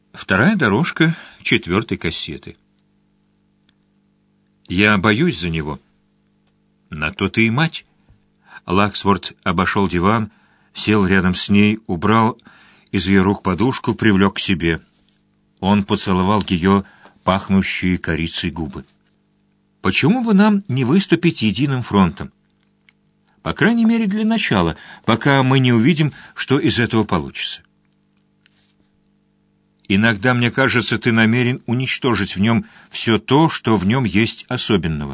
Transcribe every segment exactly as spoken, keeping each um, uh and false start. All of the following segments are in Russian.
Вторая дорожка четвертой кассеты. Я боюсь за него. На то ты и мать. Лаксворт обошел диван, сел рядом с ней, убрал из ее рук подушку, привлек к себе. Он поцеловал ее пахнущие корицей губы. Почему бы нам не выступить единым фронтом? По крайней мере, для начала, пока мы не увидим, что из этого получится. Иногда, мне кажется, ты намерен уничтожить в нем все то, что в нем есть особенного.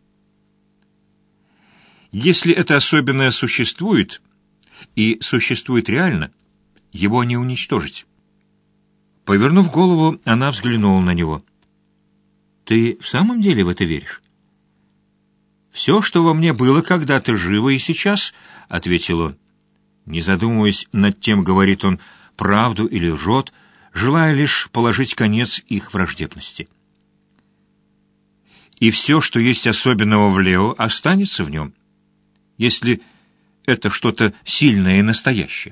Если это особенное существует, и существует реально, его не уничтожить. Повернув голову, она взглянула на него. Ты в самом деле в это веришь? Все, что во мне было когда-то, живо и сейчас, — ответил он. Не задумываясь над тем, говорит он правду или лжет, желая лишь положить конец их враждебности. И все, что есть особенного в Лео, останется в нем, если это что-то сильное и настоящее.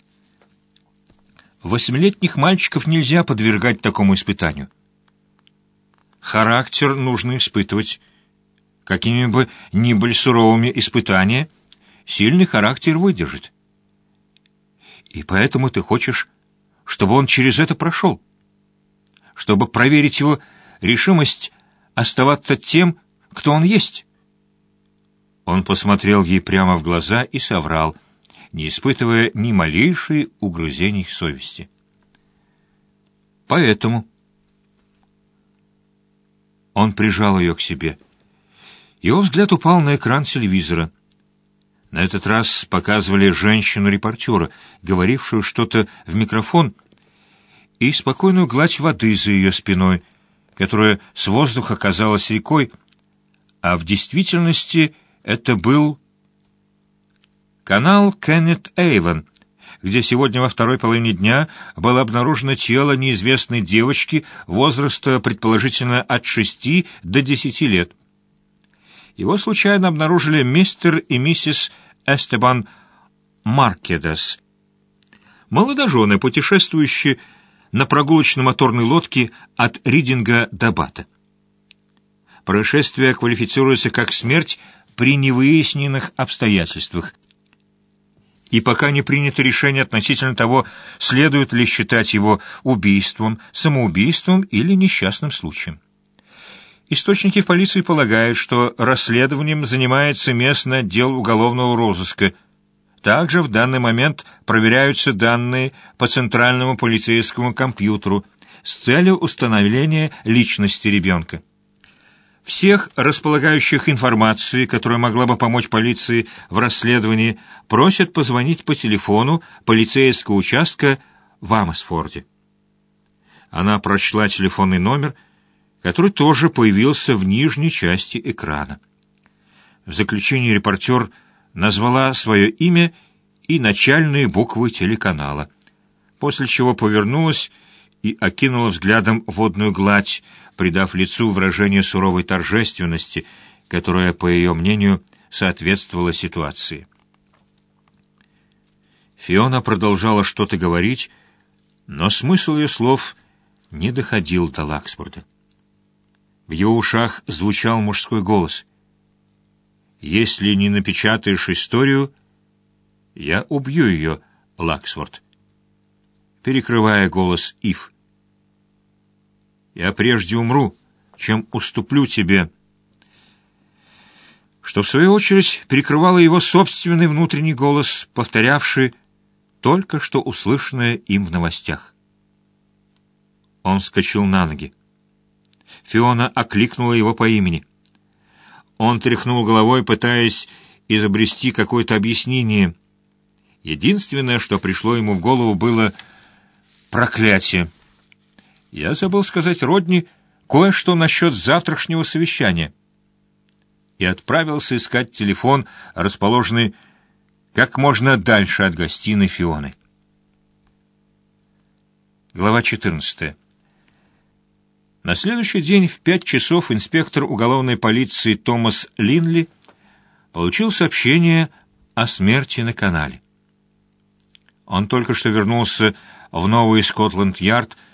Восьмилетних мальчиков нельзя подвергать такому испытанию. Характер нужно испытывать. Какими бы ни были суровыми испытания, сильный характер выдержит. И поэтому ты хочешь, чтобы он через это прошел, чтобы проверить его решимость оставаться тем, кто он есть. Он посмотрел ей прямо в глаза и соврал, не испытывая ни малейшей угрызений совести. Поэтому он прижал ее к себе. Его взгляд упал на экран телевизора. На этот раз показывали женщину-репортера, говорившую что-то в микрофон, и спокойную гладь воды за ее спиной, которая с воздуха казалась рекой, а в действительности это был канал Кеннет Эйвен, где сегодня во второй половине дня было обнаружено тело неизвестной девочки возраста предположительно от шести до десяти лет. Его случайно обнаружили мистер и миссис Эстебан Маркедес, молодожены, путешествующие на прогулочно-моторной лодке от Ридинга до Бата. Происшествие квалифицируется как смерть при невыясненных обстоятельствах, и пока не принято решение относительно того, следует ли считать его убийством, самоубийством или несчастным случаем. Источники в полиции полагают, что расследованием занимается местный отдел уголовного розыска. Также в данный момент проверяются данные по центральному полицейскому компьютеру с целью установления личности ребенка. Всех располагающих информацией, которая могла бы помочь полиции в расследовании, просят позвонить по телефону полицейского участка в Амосфорде. Она прочла телефонный номер, который тоже появился в нижней части экрана. В заключении репортер назвала свое имя и начальные буквы телеканала, после чего повернулась и окинула взглядом водную гладь, придав лицу выражение суровой торжественности, которая, по ее мнению, соответствовала ситуации. Фиона продолжала что-то говорить, но смысл ее слов не доходил до Лаксворда. В его ушах звучал мужской голос. «Если не напечатаешь историю, я убью ее, Лаксворд», перекрывая голос Ив. «Я прежде умру, чем уступлю тебе», что в свою очередь перекрывало его собственный внутренний голос, повторявший только что услышанное им в новостях. Он вскочил на ноги. Фиона окликнула его по имени. Он тряхнул головой, пытаясь изобрести какое-то объяснение. Единственное, что пришло ему в голову, было проклятие. Я забыл сказать Родни кое-что насчет завтрашнего совещания. И отправился искать телефон, расположенный как можно дальше от гостиной Фионы. Глава четырнадцатая. На следующий день в пять часов инспектор уголовной полиции Томас Линли получил сообщение о смерти на канале. Он только что вернулся в Новый Скотланд-Ярд,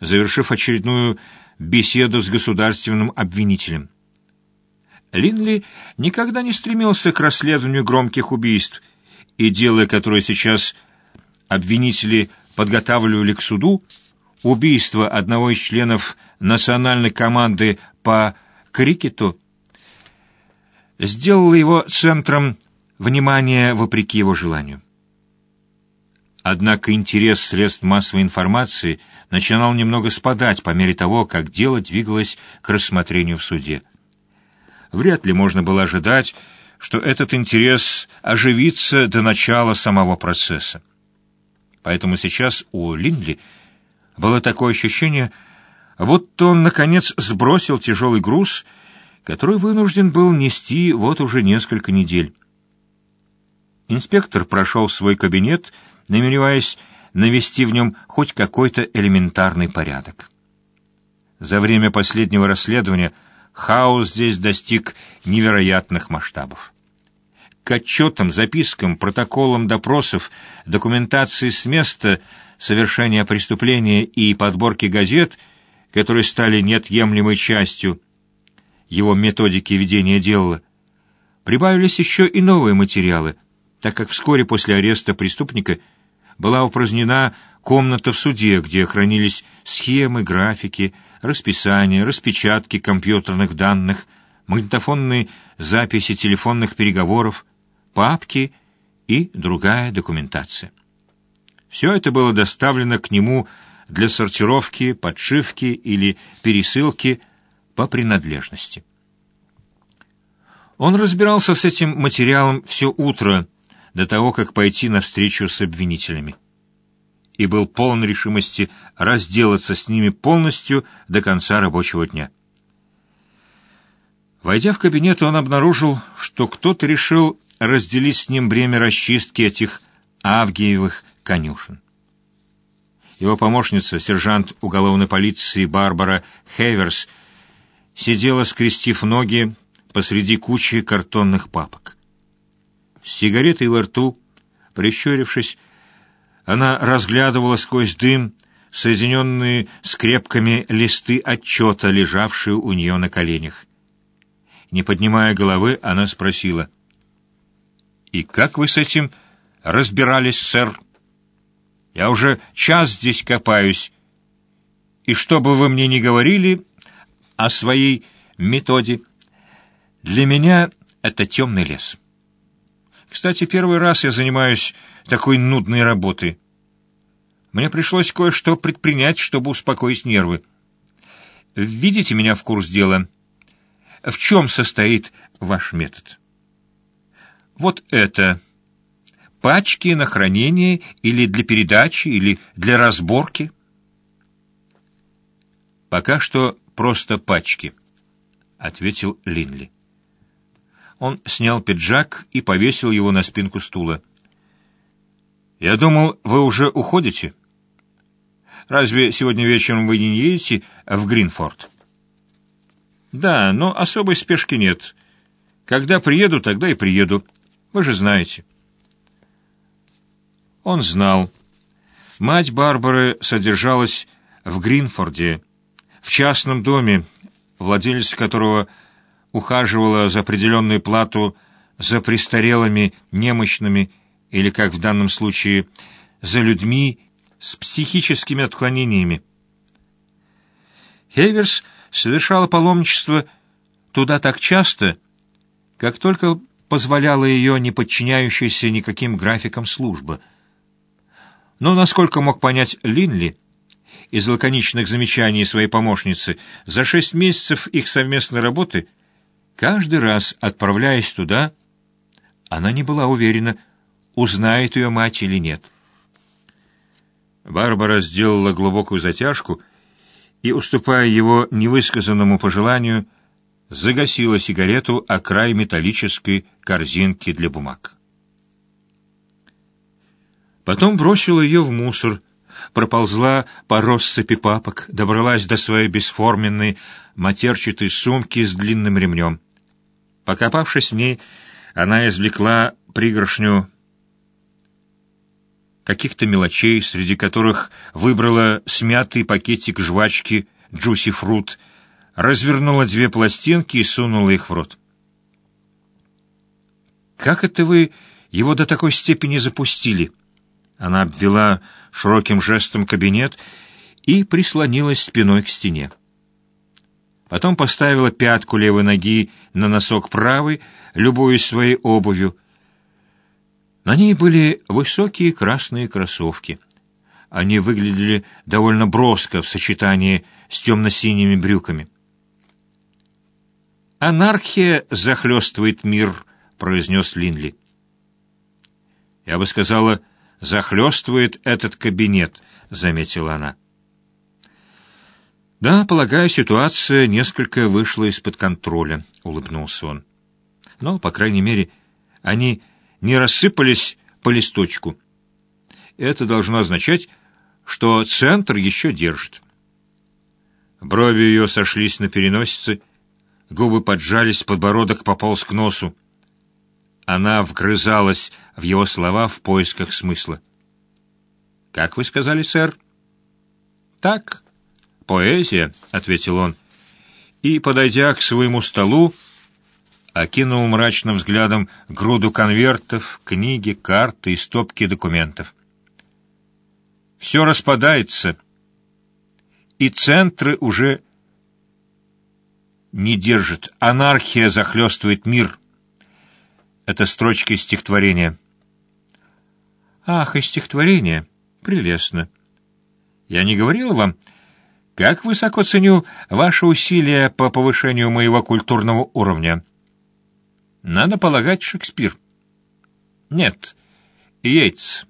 завершив очередную беседу с государственным обвинителем. Линли никогда не стремился к расследованию громких убийств, и дело, которое сейчас обвинители подготавливали к суду, убийство одного из членов национальной команды по крикету, сделало его центром внимания вопреки его желанию. Однако интерес средств массовой информации начинал немного спадать по мере того, как дело двигалось к рассмотрению в суде. Вряд ли можно было ожидать, что этот интерес оживится до начала самого процесса. Поэтому сейчас у Линли было такое ощущение, будто он, наконец, сбросил тяжелый груз, который вынужден был нести вот уже несколько недель. Инспектор прошел в свой кабинет, намереваясь навести в нем хоть какой-то элементарный порядок. За время последнего расследования хаос здесь достиг невероятных масштабов. К отчетам, запискам, протоколам допросов, документации с места совершения преступления и подборке газет, которые стали неотъемлемой частью его методики ведения дела, прибавились еще и новые материалы, так как вскоре после ареста преступника была упразднена комната в суде, где хранились схемы, графики, расписания, распечатки компьютерных данных, магнитофонные записи телефонных переговоров, папки и другая документация. Все это было доставлено к нему для сортировки, подшивки или пересылки по принадлежности. Он разбирался с этим материалом все утро, до того, как пойти на встречу с обвинителями, и был полон решимости разделаться с ними полностью до конца рабочего дня. Войдя в кабинет, он обнаружил, что кто-то решил разделить с ним бремя расчистки этих авгиевых конюшен. Его помощница, сержант уголовной полиции Барбара Хейверс, сидела, скрестив ноги, посреди кучи картонных папок. С сигаретой во рту, прищурившись, она разглядывала сквозь дым соединенные скрепками листы отчета, лежавшие у нее на коленях. Не поднимая головы, она спросила: «И как вы с этим разбирались, сэр? Я уже час здесь копаюсь, и что бы вы мне ни говорили о своей методе, для меня это темный лес. Кстати, первый раз я занимаюсь такой нудной работой. Мне пришлось кое-что предпринять, чтобы успокоить нервы. Введите меня в курс дела. В чем состоит ваш метод?» «Вот это. Пачки на хранение или для передачи, или для разборки?» «Пока что просто пачки», — ответил Линли. Он снял пиджак и повесил его на спинку стула. «Я думал, вы уже уходите. Разве сегодня вечером вы не едете в Гринфорд?» «Да, но особой спешки нет. Когда приеду, тогда и приеду. Вы же знаете». Он знал. Мать Барбары содержалась в Гринфорде, в частном доме, владелец которого ухаживала за определенную плату за престарелыми, немощными или, как в данном случае, за людьми с психическими отклонениями. Хейверс совершала паломничество туда так часто, как только позволяла ее не подчиняющаяся никаким графикам служба. Но, насколько мог понять Линли, из лаконичных замечаний своей помощницы, за шесть месяцев их совместной работы, каждый раз, отправляясь туда, она не была уверена, узнает ее мать или нет. Барбара сделала глубокую затяжку и, уступая его невысказанному пожеланию, загасила сигарету о край металлической корзинки для бумаг. Потом бросила ее в мусор, проползла по россыпи папок, добралась до своей бесформенной матерчатой сумки с длинным ремнем. Покопавшись в ней, она извлекла пригоршню каких-то мелочей, среди которых выбрала смятый пакетик жвачки «Джуси Фрут», развернула две пластинки и сунула их в рот. «Как это вы его до такой степени запустили?» Она обвела широким жестом кабинет и прислонилась спиной к стене. Потом поставила пятку левой ноги на носок правой, любуясь своей обувью. На ней были высокие красные кроссовки. Они выглядели довольно броско в сочетании с темно-синими брюками. «Анархия захлестывает мир», — произнес Линли. «Я бы сказала, захлестывает этот кабинет», — заметила она. «Да, полагаю, ситуация несколько вышла из-под контроля», — улыбнулся он. «Но, по крайней мере, они не рассыпались по листочку. Это должно означать, что центр еще держит». Брови ее сошлись на переносице, губы поджались, подбородок пополз к носу. Она вгрызалась в его слова в поисках смысла. «Как вы сказали, сэр?» «Так, поэзия», — ответил он, и, подойдя к своему столу, окинул мрачным взглядом груду конвертов, книги, карты и стопки документов. «Все распадается, и центры уже не держат. Анархия захлестывает мир». Это строчка из стихотворения. «Ах, из стихотворения. Прелестно. Я не говорил вам, как высоко ценю ваши усилия по повышению моего культурного уровня. Надо полагать, Шекспир. Нет, Йейтс.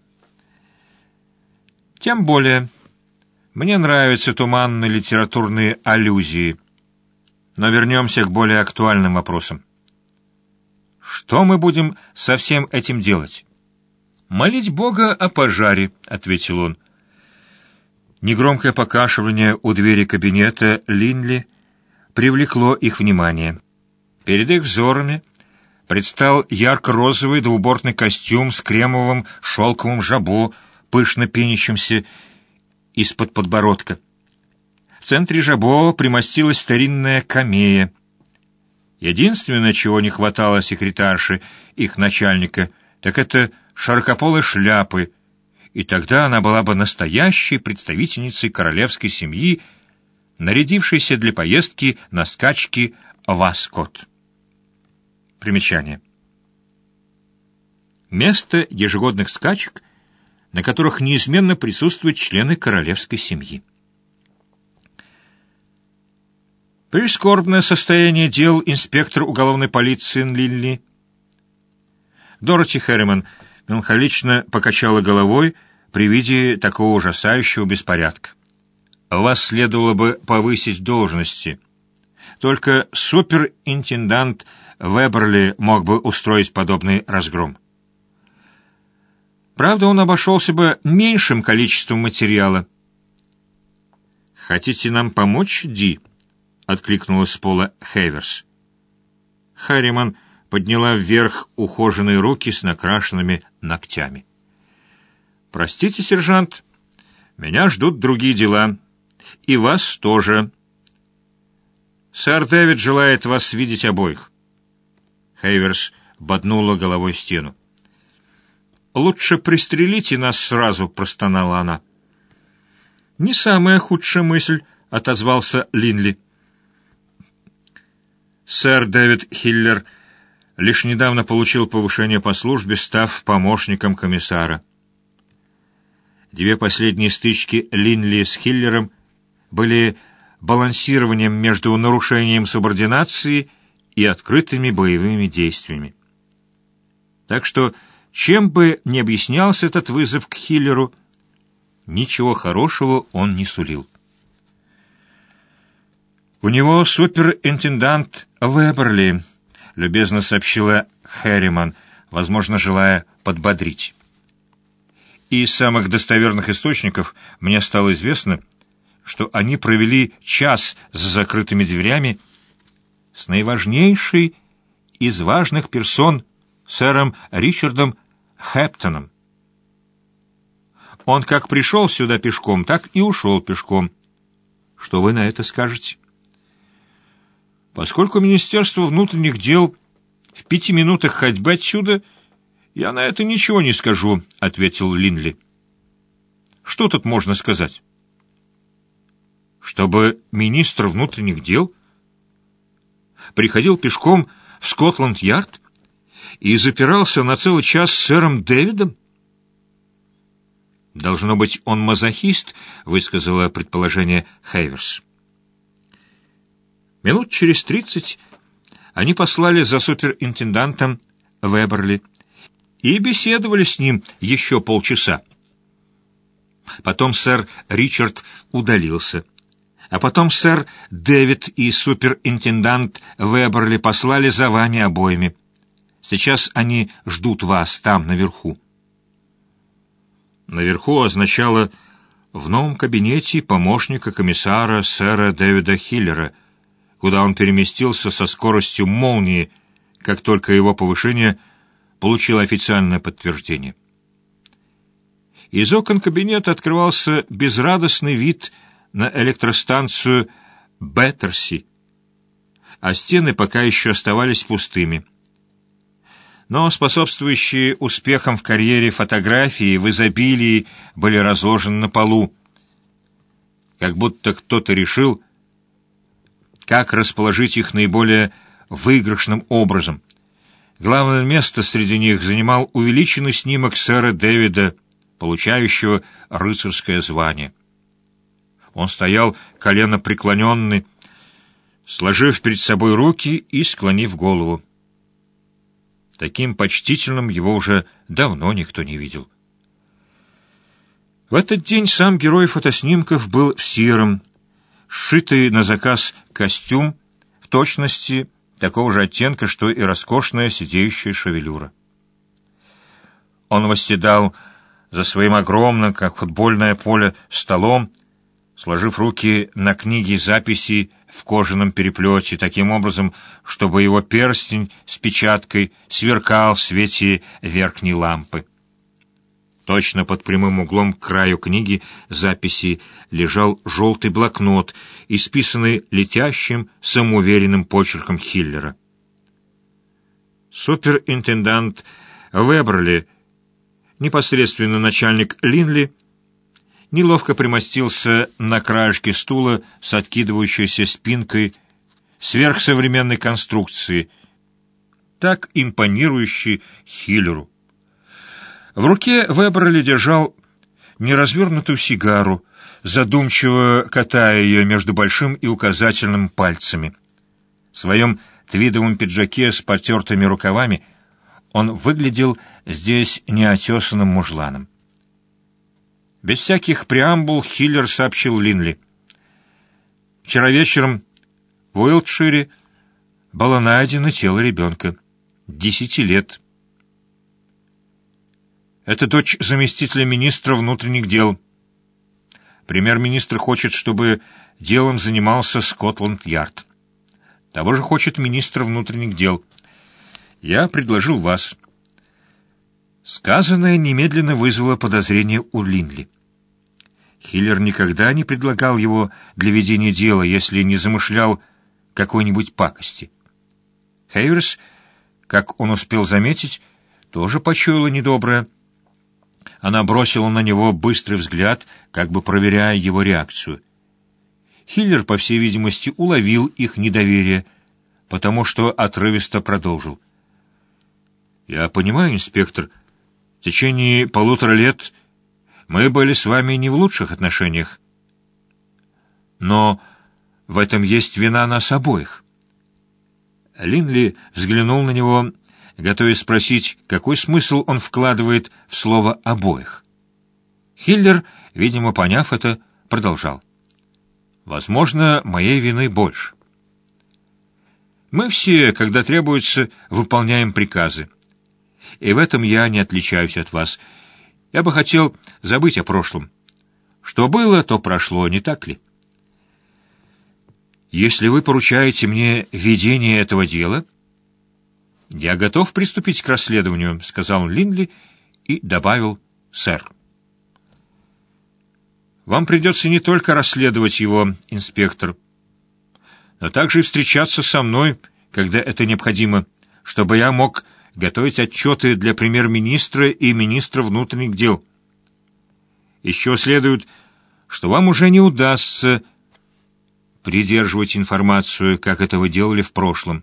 Тем более, мне нравятся туманные литературные аллюзии. Но вернемся к более актуальным вопросам. Что мы будем со всем этим делать?» «Молить Бога о пожаре», — ответил он. Негромкое покашливание у двери кабинета Линли привлекло их внимание. Перед их взорами предстал ярко-розовый двубортный костюм с кремовым шелковым жабо, пышно пенящимся из-под подбородка. В центре жабо примостилась старинная камея. Единственное, чего не хватало секретарше, их начальника, так это широкополой шляпы, и тогда она была бы настоящей представительницей королевской семьи, нарядившейся для поездки на скачки в Аскот. Примечание. Место ежегодных скачек, на которых неизменно присутствуют члены королевской семьи. Прискорбное состояние дел инспектор уголовной полиции Линли. Дороти Хэрриман меланхолично покачала головой при виде такого ужасающего беспорядка. «Вас следовало бы повысить в должности. Только суперинтендант Веберли мог бы устроить подобный разгром. Правда, он обошелся бы меньшим количеством материала». «Хотите нам помочь, Ди?» — откликнулась с пола Хейверс. Хэрриман подняла вверх ухоженные руки с накрашенными ногтями. «Простите, сержант, меня ждут другие дела. И вас тоже. Сэр Дэвид желает вас видеть обоих». Хейверс боднула головой стену. «Лучше пристрелите нас сразу», — простонала она. «Не самая худшая мысль», — отозвался Линли. Сэр Дэвид Хиллер лишь недавно получил повышение по службе, став помощником комиссара. Две последние стычки Линли с Хиллером были балансированием между нарушением субординации и открытыми боевыми действиями. Так что, чем бы ни объяснялся этот вызов к Хиллеру, ничего хорошего он не сулил. «У него суперинтендант Веберли», — любезно сообщила Хэрриман, возможно, желая подбодрить. «И из самых достоверных источников мне стало известно, что они провели час за закрытыми дверями с наиважнейшей из важных персон сэром Ричардом Хэптоном». Он как пришел сюда пешком, так и ушел пешком. Что вы на это скажете? Поскольку Министерство внутренних дел в пяти минутах ходьбы отсюда, я на это ничего не скажу, — ответил Линли. Что тут можно сказать? Чтобы министр внутренних дел приходил пешком в Скотланд-Ярд и запирался на целый час с сэром Дэвидом? «Должно быть, он мазохист», — высказала предположение Хейверс. Минут через тридцать они послали за суперинтендантом Веберли и беседовали с ним еще полчаса. Потом сэр Ричард удалился, а потом сэр Дэвид и суперинтендант Веберли послали за вами обоими. Сейчас они ждут вас там, наверху. Наверху означало в новом кабинете помощника комиссара сэра Дэвида Хиллера, куда он переместился со скоростью молнии, как только его повышение получило официальное подтверждение. Из окон кабинета открывался безрадостный вид на электростанцию Беттерси, а стены пока еще оставались пустыми. Но способствующие успехам в карьере фотографии в изобилии были разложены на полу, как будто кто-то решил, как расположить их наиболее выигрышным образом. Главное место среди них занимал увеличенный снимок сэра Дэвида, получающего рыцарское звание. Он стоял коленопреклоненный, сложив перед собой руки и склонив голову. Таким почтительным его уже давно никто не видел. В этот день сам герой фотоснимков был в сером, сшитый на заказ костюм, в точности такого же оттенка, что и роскошная сидеющая шевелюра. Он восседал за своим огромным, как футбольное поле, столом, сложив руки на книге записей в кожаном переплете, таким образом, чтобы его перстень с печаткой сверкал в свете верхней лампы. Точно под прямым углом к краю книги записи лежал желтый блокнот, исписанный летящим, самоуверенным почерком Хиллера. Суперинтендант Веберли, непосредственно начальник Линли, неловко примостился на краешке стула с откидывающейся спинкой сверхсовременной конструкции, так импонирующей Хиллеру. В руке Веберли держал неразвернутую сигару, задумчиво катая ее между большим и указательным пальцами. В своем твидовом пиджаке с потертыми рукавами он выглядел здесь неотесанным мужланом. Без всяких преамбул Хиллер сообщил Линли. Вчера вечером в Уилтшире было найдено тело ребенка, десяти лет. Это дочь заместителя министра внутренних дел. Премьер-министр хочет, чтобы делом занимался Скотланд-Ярд. Того же хочет министр внутренних дел. Я предложил вас. Сказанное немедленно вызвало подозрение у Линли. Хиллер никогда не предлагал его для ведения дела, если не замышлял какой-нибудь пакости. Хейверс, как он успел заметить, тоже почуяла недоброе. Она бросила на него быстрый взгляд, как бы проверяя его реакцию. Хиллер, по всей видимости, уловил их недоверие, потому что отрывисто продолжил. «Я понимаю, инспектор, в течение полутора лет мы были с вами не в лучших отношениях. Но в этом есть вина нас обоих». Линли взглянул на него, готовясь спросить, какой смысл он вкладывает в слово «обоих». Хиллер, видимо, поняв это, продолжал. «Возможно, моей вины больше. Мы все, когда требуется, выполняем приказы. И в этом я не отличаюсь от вас. Я бы хотел забыть о прошлом. Что было, то прошло, не так ли? Если вы поручаете мне ведение этого дела, я готов приступить к расследованию, — сказал Линли и добавил «сэр». Вам придется не только расследовать его, инспектор, но также и встречаться со мной, когда это необходимо, чтобы я мог готовить отчеты для премьер-министра и министра внутренних дел. Из чего следует, что вам уже не удастся придерживать информацию, как это вы делали в прошлом.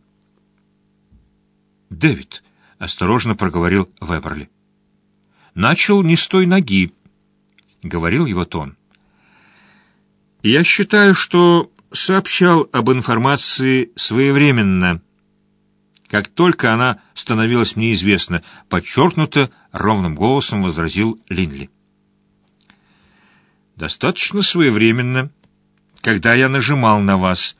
«Дэвид», — осторожно проговорил Веберли, — «начал не с той ноги», — говорил его тон. «Я считаю, что сообщал об информации своевременно, как только она становилась мне известна», — подчеркнуто ровным голосом возразил Линли. «Достаточно своевременно, когда я нажимал на вас»,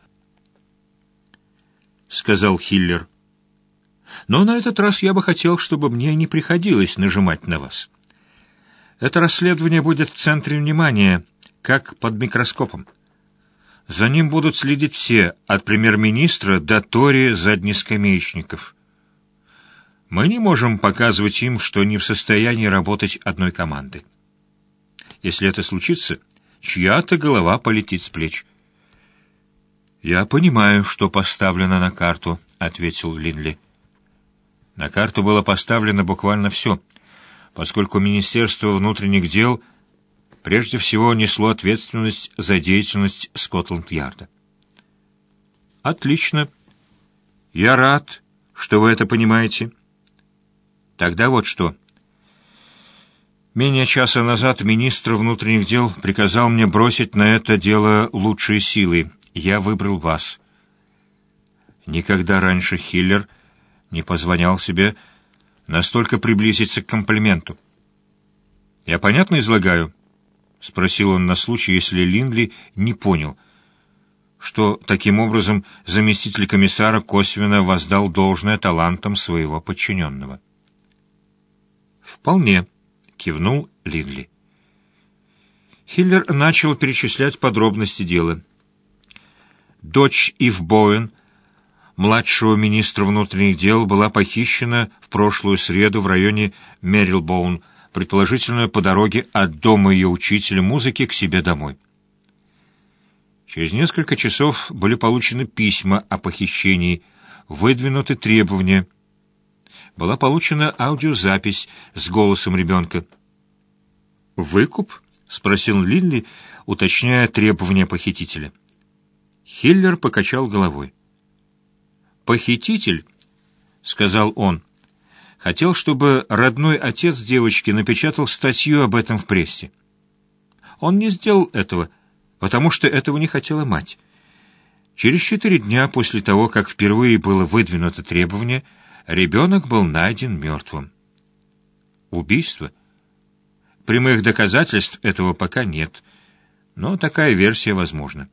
— сказал Хиллер. «Но на этот раз я бы хотел, чтобы мне не приходилось нажимать на вас. Это расследование будет в центре внимания, как под микроскопом. За ним будут следить все, от премьер-министра до тори заднескамеечников. Мы не можем показывать им, что не в состоянии работать одной командой. Если это случится, чья-то голова полетит с плеч». «Я понимаю, что поставлено на карту», — ответил Линли. На карту было поставлено буквально все, поскольку Министерство внутренних дел прежде всего несло ответственность за деятельность Скотланд-Ярда. «Отлично. Я рад, что вы это понимаете. Тогда вот что. Менее часа назад министр внутренних дел приказал мне бросить на это дело лучшие силы. Я выбрал вас». Никогда раньше Хиллер не позволял себе настолько приблизиться к комплименту. «Я понятно излагаю?» — спросил он на случай, если Линли не понял, что таким образом заместитель комиссара косвенно воздал должное талантам своего подчиненного. «Вполне», — кивнул Линли. Хиллер начал перечислять подробности дела. Дочь Ив Боуэн, младшего министра внутренних дел, была похищена в прошлую среду в районе Мерилбоун, предположительно по дороге от дома ее учителя музыки к себе домой. Через несколько часов были получены письма о похищении, выдвинуты требования. Была получена аудиозапись с голосом ребенка. «Выкуп?» — спросил Линли, уточняя требования похитителя. Хиллер покачал головой. «Похититель, — сказал он, — хотел, чтобы родной отец девочки напечатал статью об этом в прессе. Он не сделал этого, потому что этого не хотела мать. Через четыре дня после того, как впервые было выдвинуто требование, ребенок был найден мертвым. Убийство? Прямых доказательств этого пока нет, но такая версия возможна».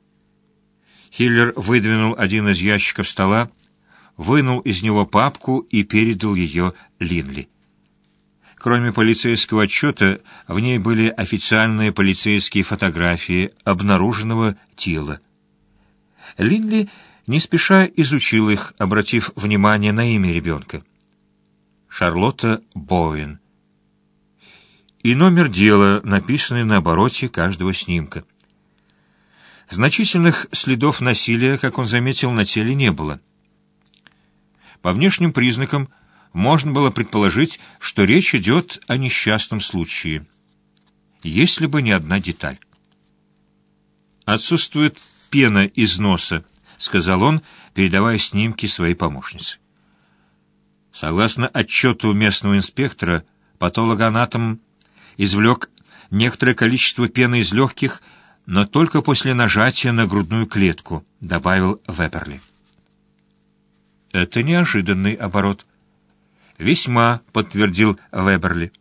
Хиллер выдвинул один из ящиков стола, вынул из него папку и передал ее Линли. Кроме полицейского отчета, в ней были официальные полицейские фотографии обнаруженного тела. Линли не спеша изучил их, обратив внимание на имя ребенка. Шарлотта Боуэн. И номер дела, написанный на обороте каждого снимка. Значительных следов насилия, как он заметил, на теле не было. По внешним признакам можно было предположить, что речь идет о несчастном случае, если бы не одна деталь. «Отсутствует пена из носа», — сказал он, передавая снимки своей помощнице. Согласно отчету местного инспектора, патологоанатом извлек некоторое количество пены из легких, но только после нажатия на грудную клетку, — добавил Веберли. Это неожиданный оборот. Весьма, — подтвердил Веберли.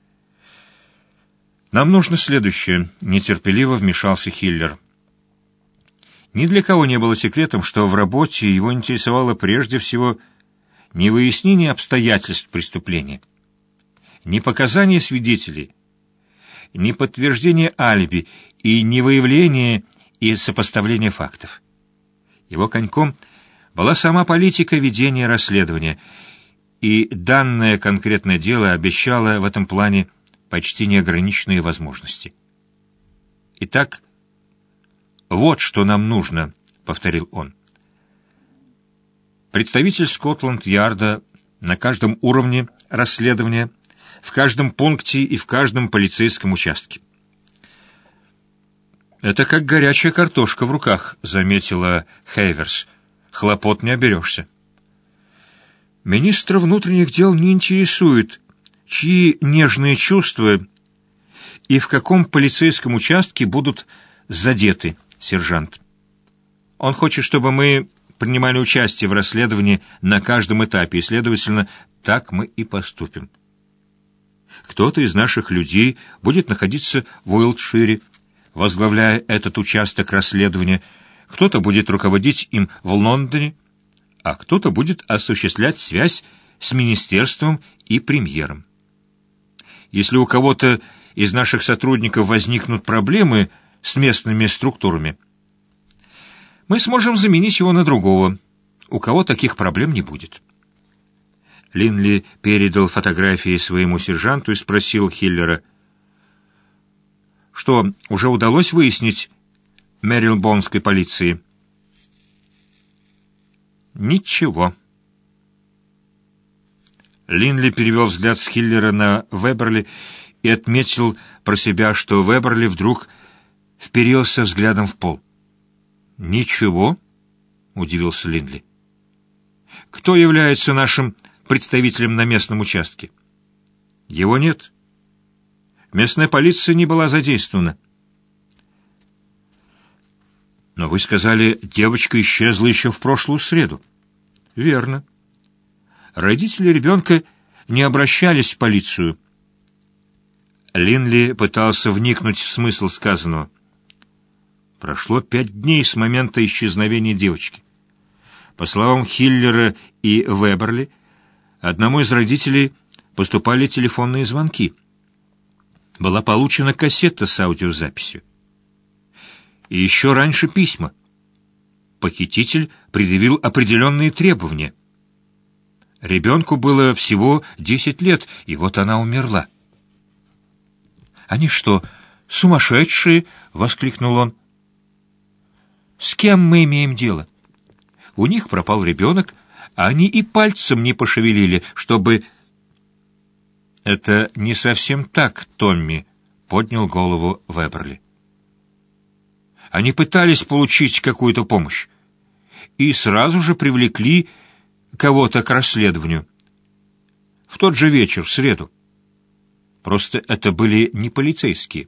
Нам нужно следующее, — нетерпеливо вмешался Хиллер. Ни для кого не было секретом, что в работе его интересовало прежде всего не выяснение обстоятельств преступления, не показания свидетелей, не подтверждение алиби и не выявление и сопоставление фактов. Его коньком была сама политика ведения расследования, и данное конкретное дело обещало в этом плане почти неограниченные возможности. Итак, вот что нам нужно, — повторил он. Представитель Скотланд-Ярда на каждом уровне расследования, в каждом пункте и в каждом полицейском участке. «Это как горячая картошка в руках», — заметила Хейверс. «Хлопот не оберешься». Министра внутренних дел не интересует, чьи нежные чувства и в каком полицейском участке будут задеты, сержант. Он хочет, чтобы мы принимали участие в расследовании на каждом этапе, и, следовательно, так мы и поступим. Кто-то из наших людей будет находиться в Уилтшире, возглавляя этот участок расследования, кто-то будет руководить им в Лондоне, а кто-то будет осуществлять связь с министерством и премьером. Если у кого-то из наших сотрудников возникнут проблемы с местными структурами, мы сможем заменить его на другого, у кого таких проблем не будет. Линли передал фотографии своему сержанту и спросил Хиллера: «Что, уже удалось выяснить Мэрилбонской полиции?» «Ничего». Линли перевел взгляд с Хиллера на Веберли и отметил про себя, что Веберли вдруг вперился взглядом в пол. «Ничего?» — удивился Линли. «Кто является нашим представителем на местном участке?» «Его нет. Местная полиция не была задействована». «Но вы сказали, девочка исчезла еще в прошлую среду». «Верно. Родители ребенка не обращались в полицию». Линли пытался вникнуть в смысл сказанного. Прошло пять дней с момента исчезновения девочки. По словам Хиллера и Веберли, одному из родителей поступали телефонные звонки. Была получена кассета с аудиозаписью. И еще раньше письма. Похититель предъявил определенные требования. Ребенку было всего десять лет, и вот она умерла. «Они что, сумасшедшие?» — воскликнул он. «С кем мы имеем дело? У них пропал ребенок, а они и пальцем не пошевелили, чтобы...» «Это не совсем так, Томми», — поднял голову Веберли. «Они пытались получить какую-то помощь и сразу же привлекли кого-то к расследованию. В тот же вечер, в среду. Просто это были не полицейские».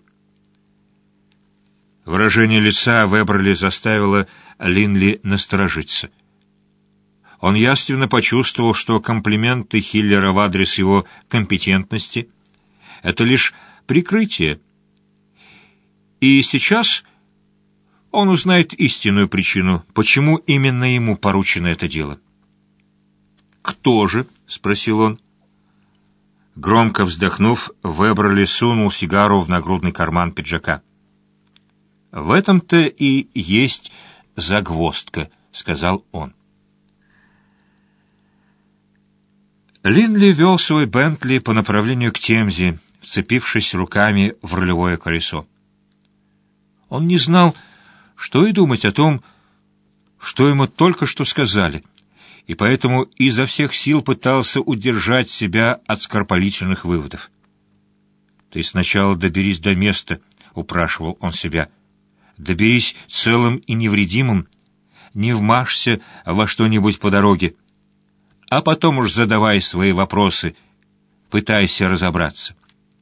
Выражение лица Веберли заставило Линли насторожиться. Он явственно почувствовал, что комплименты Хиллера в адрес его компетентности — это лишь прикрытие. И сейчас он узнает истинную причину, почему именно ему поручено это дело. «Кто же?» — спросил он. Громко вздохнув, Веберли сунул сигару в нагрудный карман пиджака. «В этом-то и есть загвоздка», — сказал он. Линли вел свой Бентли по направлению к Темзе, вцепившись руками в рулевое колесо. Он не знал, что и думать о том, что ему только что сказали, и поэтому изо всех сил пытался удержать себя от скоропалительных выводов. «Ты сначала доберись до места», — упрашивал он себя. «Доберись целым и невредимым, не вмажься во что-нибудь по дороге, а потом уж задавай свои вопросы, пытайся разобраться».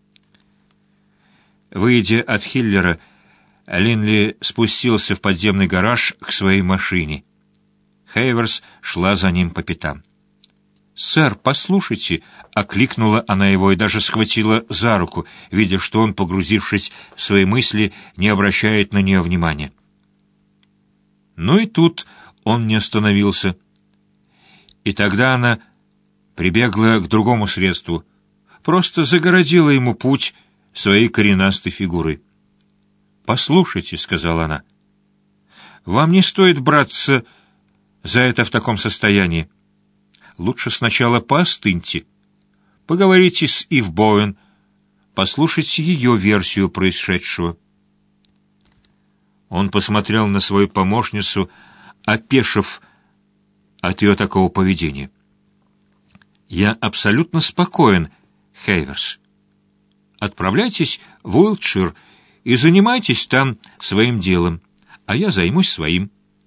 Выйдя от Хиллера, Линли спустился в подземный гараж к своей машине. Хейверс шла за ним по пятам. «Сэр, послушайте!» — окликнула она его и даже схватила за руку, видя, что он, погрузившись в свои мысли, не обращает на нее внимания. Но и тут он не остановился. И тогда она прибегла к другому средству, просто загородила ему путь своей коренастой фигурой. «Послушайте», — сказала она, — «вам не стоит браться за это в таком состоянии. Лучше сначала поостыньте, поговорите с Ив Боуэн, послушайте ее версию происшедшего». Он посмотрел на свою помощницу, опешив от ее такого поведения. «Я абсолютно спокоен, Хейверс. Отправляйтесь в Уилтшир и занимайтесь там своим делом, а я займусь своим».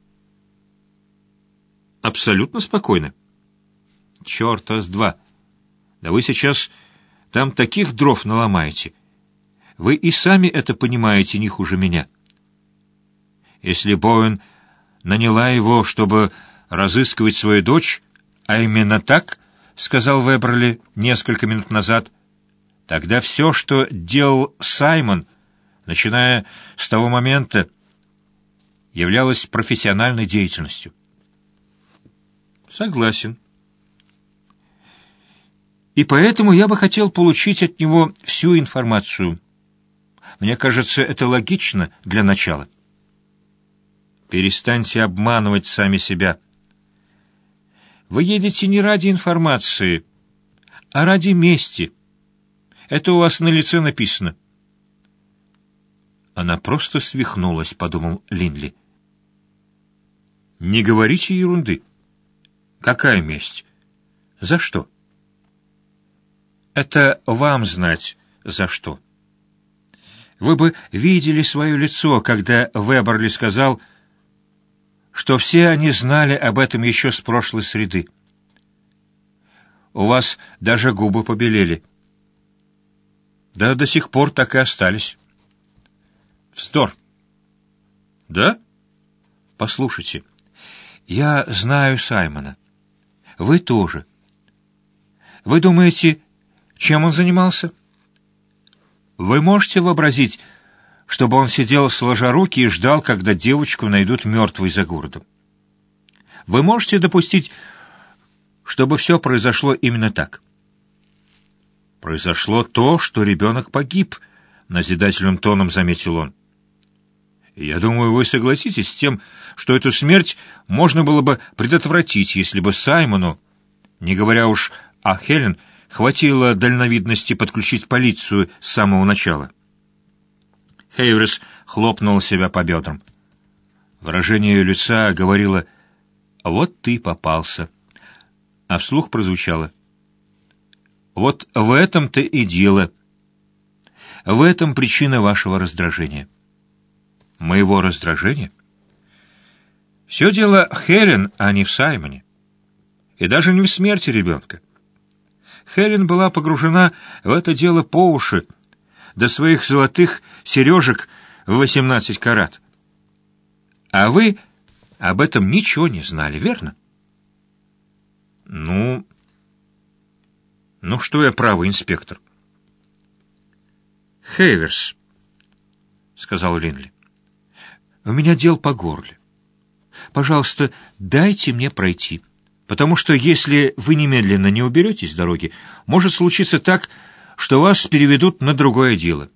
«Абсолютно спокойно?» «Черта с два! Да вы сейчас там таких дров наломаете. Вы и сами это понимаете не хуже меня. Если Боуэн наняла его, чтобы разыскивать свою дочь, а именно так, — сказал Веберли несколько минут назад, — тогда все, что делал Саймон, начиная с того момента, являлось профессиональной деятельностью. Согласен. И поэтому я бы хотел получить от него всю информацию. Мне кажется, это логично для начала. Перестаньте обманывать сами себя. Вы едете не ради информации, а ради мести. Это у вас на лице написано. Она просто свихнулась, подумал Линли. Не говорите ерунды. Какая месть? За что? Это вам знать, за что. Вы бы видели свое лицо, когда Веберли сказал, что все они знали об этом еще с прошлой среды. У вас даже губы побелели. Да до сих пор так и остались. Вздор. Да? Послушайте, я знаю Саймона. Вы тоже. Вы думаете, чем он занимался? Вы можете вообразить, чтобы он сидел сложа руки и ждал, когда девочку найдут мертвой за городом? Вы можете допустить, чтобы все произошло именно так? Произошло то, что ребенок погиб, назидательным тоном заметил он. И я думаю, вы согласитесь с тем, что эту смерть можно было бы предотвратить, если бы Саймону, не говоря уж о Хелен, хватило дальновидности подключить полицию с самого начала. Хейверс хлопнул себя по бедрам. Выражение ее лица говорило «Вот ты попался», а вслух прозвучало «Вот в этом-то и дело. В этом причина вашего раздражения». Моего раздражения? Все дело Хелен, а не в Саймоне. И даже не в смерти ребенка. Хелен была погружена в это дело по уши, до своих золотых сережек в восемнадцать карат. А вы об этом ничего не знали, верно? Ну... Ну, что я правый, инспектор? Хейверс, — сказал Линли, — у меня дел по горле. Пожалуйста, дайте мне пройти, потому что если вы немедленно не уберетесь с дороги, может случиться так, что вас переведут на другое дело.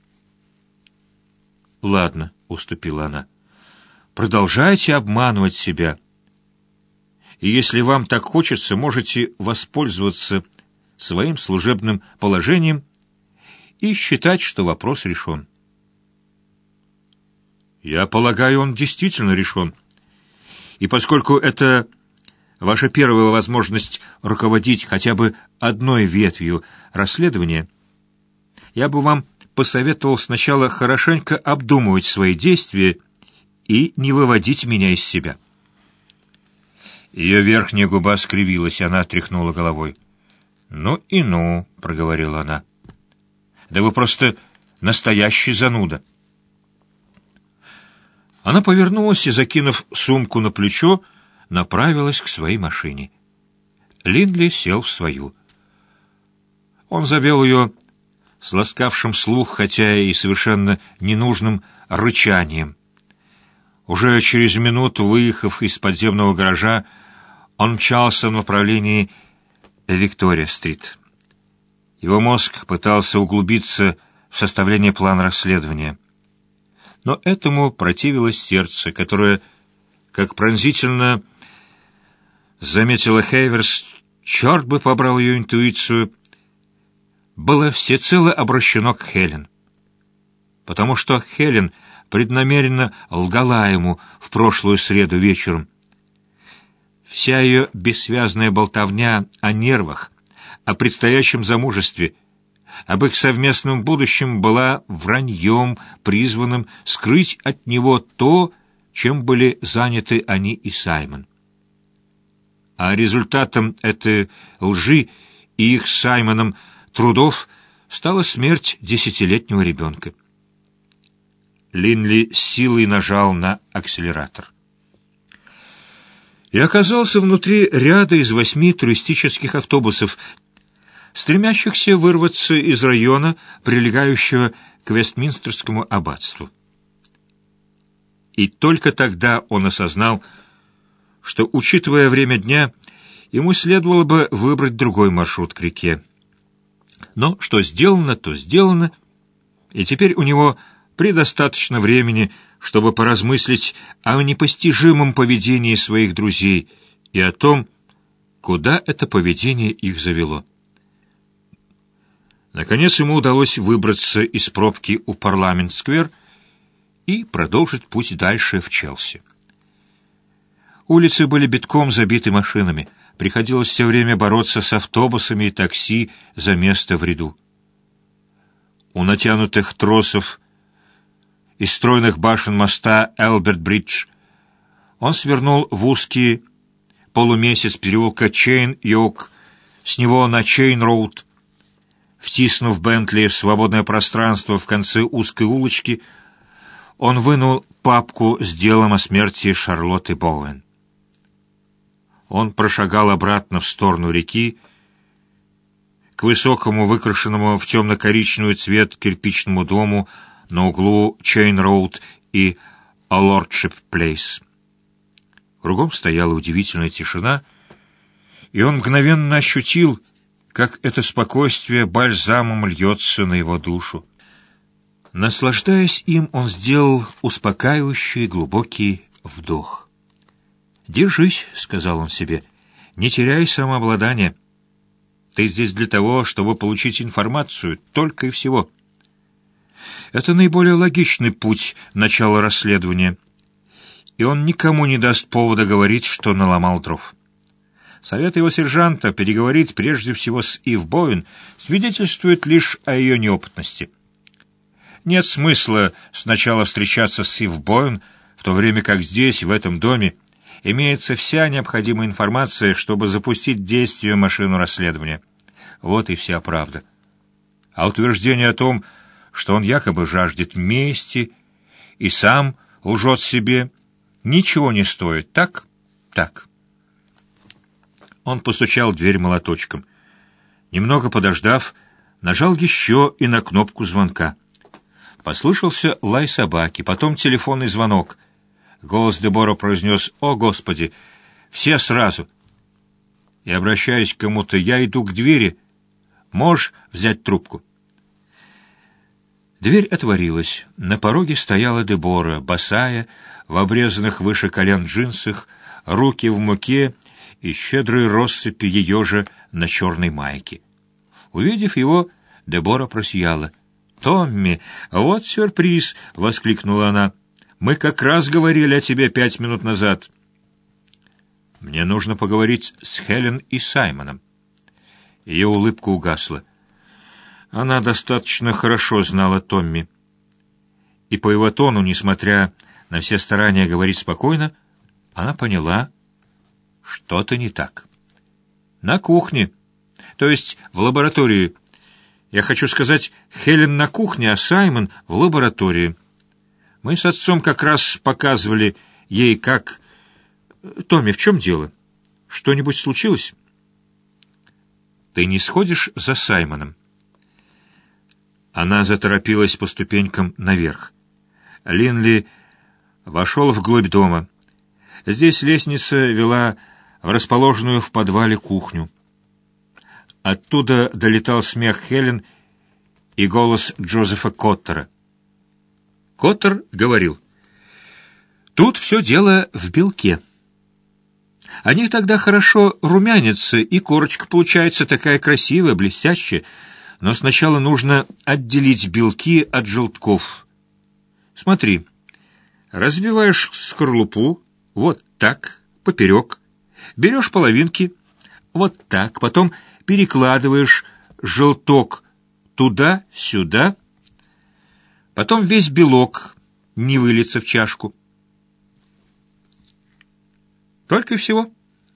Ладно, — уступила она, — продолжайте обманывать себя. И если вам так хочется, можете воспользоваться своим служебным положением и считать, что вопрос решен. Я полагаю, он действительно решен. И поскольку это ваша первая возможность руководить хотя бы одной ветвью расследования, я бы вам посоветовал сначала хорошенько обдумывать свои действия и не выводить меня из себя. Ее верхняя губа скривилась, и она тряхнула головой. «Ну и ну», — проговорила она. «Да вы просто настоящий зануда». Она повернулась и, закинув сумку на плечо, направилась к своей машине. Линли сел в свою. Он завел ее с ласкавшим слух, хотя и совершенно ненужным, рычанием. Уже через минуту, выехав из подземного гаража, он мчался в направлении Виктория-стрит. Его мозг пытался углубиться в составление плана расследования. Но этому противилось сердце, которое, как пронзительно заметила Хейверс, черт бы побрал ее интуицию, было всецело обращено к Хелен. Потому что Хелен преднамеренно лгала ему в прошлую среду вечером. Вся ее бессвязная болтовня о нервах, о предстоящем замужестве, об их совместном будущем была враньем, призванным скрыть от него то, чем были заняты они и Саймон. А результатом этой лжи и их с Саймоном трудов стала смерть десятилетнего ребенка. Линли с силой нажал на акселератор и оказался внутри ряда из восьми туристических автобусов, стремящихся вырваться из района, прилегающего к Вестминстерскому аббатству. И только тогда он осознал, что, учитывая время дня, ему следовало бы выбрать другой маршрут к реке. Но что сделано, то сделано, и теперь у него предостаточно времени, чтобы поразмыслить о непостижимом поведении своих друзей и о том, куда это поведение их завело. Наконец ему удалось выбраться из пробки у Парламент-сквер и продолжить путь дальше в Челси. Улицы были битком забиты машинами, приходилось все время бороться с автобусами и такси за место в ряду. У натянутых тросов из стройных башен моста Элберт-Бридж он свернул в узкий полумесяц переулка Чейн-Йорк, с него на Чейн-Роуд. Втиснув Бентли в свободное пространство в конце узкой улочки, он вынул папку с делом о смерти Шарлотты Боуэн. Он прошагал обратно в сторону реки, к высокому, выкрашенному в темно-коричневый цвет кирпичному дому на углу Чейн-Роуд и Лордшип-Плейс. Кругом стояла удивительная тишина, и он мгновенно ощутил, как это спокойствие бальзамом льется на его душу. Наслаждаясь им, он сделал успокаивающий глубокий вдох. «Держись», — сказал он себе, — «не теряй самообладания. Ты здесь для того, чтобы получить информацию, только и всего». Это наиболее логичный путь начала расследования, и он никому не даст повода говорить, что наломал дров. Совет его сержанта переговорить прежде всего с Ив Боуэн свидетельствует лишь о ее неопытности. Нет смысла сначала встречаться с Ив Боуэн, в то время как здесь, в этом доме, имеется вся необходимая информация, чтобы запустить действие машину расследования. Вот и вся правда. А утверждение о том, что он якобы жаждет мести и сам лжет себе, ничего не стоит. Так? Так. Он постучал в дверь молоточком. Немного подождав, нажал еще и на кнопку звонка. Послышался лай собаки, потом телефонный звонок. Голос Дебора произнес: «О, Господи! Все сразу!» И, обращаясь к кому-то: «Я иду к двери. Можешь взять трубку?» Дверь отворилась. На пороге стояла Дебора, босая, в обрезанных выше колен джинсах, руки в муке и щедрой россыпи ее же на черной майке. Увидев его, Дебора просияла. «Томми, вот сюрприз!» — воскликнула она. «Мы как раз говорили о тебе пять минут назад». «Мне нужно поговорить с Хелен и Саймоном». Ее улыбка угасла. Она достаточно хорошо знала Томми. И по его тону, несмотря на все старания говорить спокойно, она поняла, что-то не так. «На кухне, то есть в лаборатории. Я хочу сказать, Хелен на кухне, а Саймон в лаборатории. Мы с отцом как раз показывали ей, как... Томми, в чем дело? Что-нибудь случилось?» «Ты не сходишь за Саймоном?» Она заторопилась по ступенькам наверх. Линли вошел вглубь дома. Здесь лестница вела в расположенную в подвале кухню. Оттуда долетал смех Хелен и голос Джозефа Коттера. Коттер говорил: «Тут все дело в белке. Они тогда хорошо румянятся, и корочка получается такая красивая, блестящая. Но сначала нужно отделить белки от желтков. Смотри, Разбиваешь скорлупу вот так, поперек, берешь половинки вот так, потом перекладываешь желток туда-сюда, потом весь белок не выльется в чашку. Только и всего.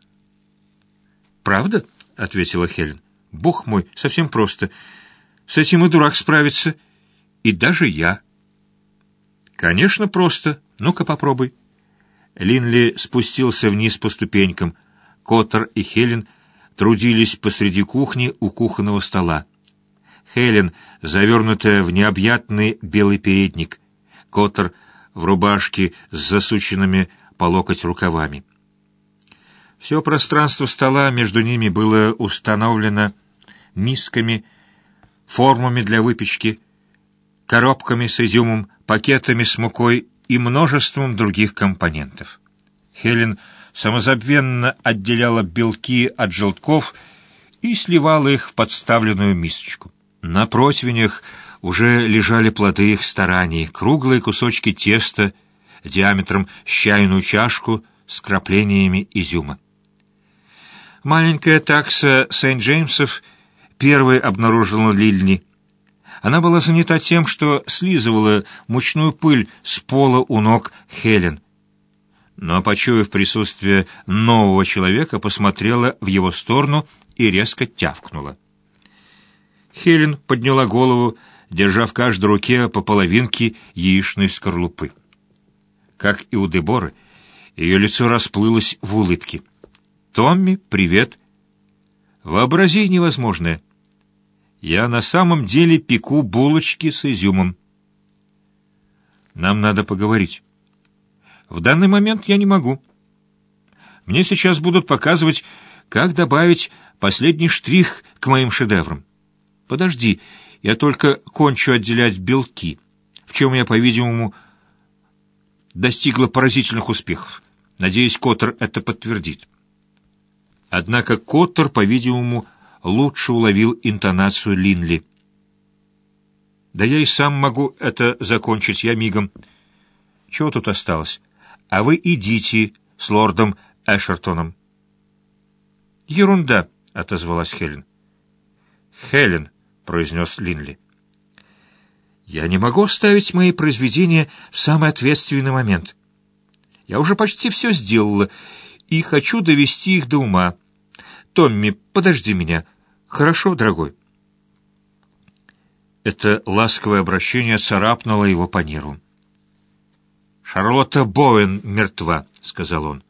«Правда?» — ответила Хелен. «Бог мой, совсем просто. С этим и дурак справится. И даже я». «Конечно, просто. Ну-ка попробуй». Линли спустился вниз по ступенькам. Коттер и Хелен трудились посреди кухни у кухонного стола. Хелен, завернутая в необъятный белый передник. Коттер в рубашке с засученными по локоть рукавами. Все пространство стола между ними было установлено мисками, формами для выпечки, коробками с изюмом, пакетами с мукой и множеством других компонентов. Хелен самозабвенно отделяла белки от желтков и сливала их в подставленную мисочку. На противнях уже лежали плоды их стараний, круглые кусочки теста диаметром с чайную чашку с краплениями изюма. Маленькая такса Сент-Джеймсов первой обнаружила Линли. Она была занята тем, что слизывала мучную пыль с пола у ног Хелен. Но, почуяв присутствие нового человека, посмотрела в его сторону и резко тявкнула. Хелен подняла голову, держа в каждой руке по половинке яичной скорлупы. Как и у Деборы, ее лицо расплылось в улыбке. «Томми, привет! Вообрази невозможное. Я на самом деле пеку булочки с изюмом. Нам надо поговорить. В данный момент я не могу. Мне сейчас будут показывать, как добавить последний штрих к моим шедеврам. Подожди, я только кончу отделять белки, в чем я, по-видимому, достигла поразительных успехов. Надеюсь, Коттер это подтвердит». Однако Коттер, по-видимому, лучше уловил интонацию Линли. «Да я и сам могу это закончить, я мигом. Чего тут осталось? А вы идите с лордом Эшертоном». «Ерунда», — отозвалась Хелен. «Хелен», — произнес Линли, — «я не могу ставить мои произведения в самый ответственный момент. Я уже почти все сделала и хочу довести их до ума. Томми, подожди меня. Хорошо, дорогой?» Это ласковое обращение царапнуло его по нерву. «Шарлотта Боуэн мертва», — сказал он.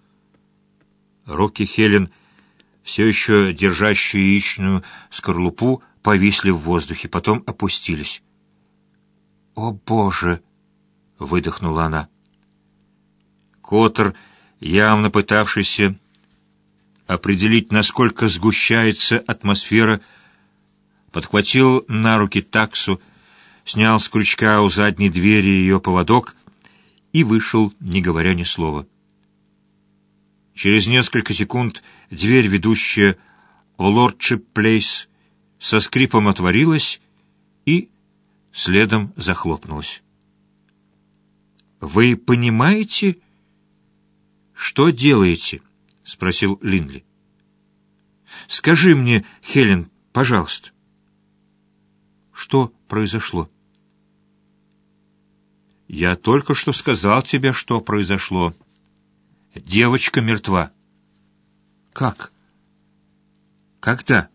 Руки Хелен, все еще держащие яичную скорлупу, повисли в воздухе, потом опустились. «О, Боже!» — выдохнула она. Коттер, явно пытавшийся определить, насколько сгущается атмосфера, подхватил на руки таксу, снял с крючка у задней двери ее поводок и вышел, не говоря ни слова. Через несколько секунд дверь, ведущая в Лордшип Плейс, со скрипом отворилась и следом захлопнулась. «Вы понимаете, что делаете?» — спросил Линли. «Скажи мне, Хелен, пожалуйста». «Что произошло?» «Я только что сказал тебе, что произошло. Девочка мертва». «Как? Когда?»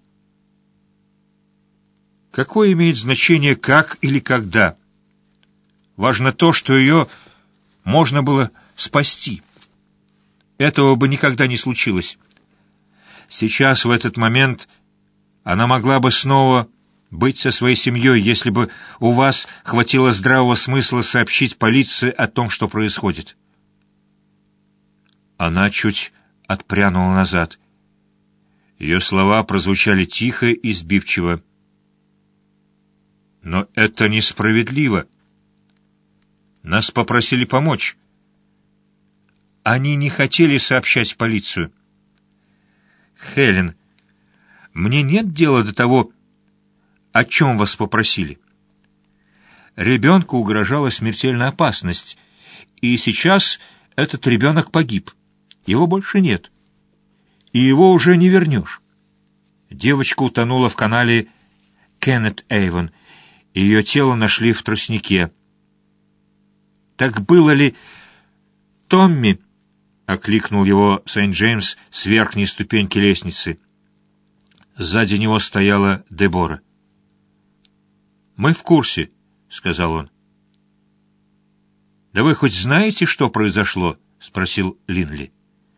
«Какое имеет значение «как» или «когда»? Важно то, что ее можно было спасти. Этого бы никогда не случилось. Сейчас, в этот момент, она могла бы снова быть со своей семьей, если бы у вас хватило здравого смысла сообщить полиции о том, что происходит». Она чуть отпрянула назад. Ее слова прозвучали тихо и сбивчиво. «Но это несправедливо. Нас попросили помочь. Они не хотели сообщать в полицию. Хелен, мне нет дела до того, о чем вас попросили. Ребенку угрожала смертельная опасность, И сейчас этот ребенок погиб. Его больше нет. И его уже не вернешь. Девочка утонула в канале Кеннет-Эйвен. Ее тело нашли в тростнике. Так было ли... «Томми!» — окликнул его Сент-Джеймс с верхней ступеньки лестницы. Сзади него стояла Дебора. «Мы в курсе», — сказал он. «Да вы хоть знаете, что произошло?» — спросил Линли.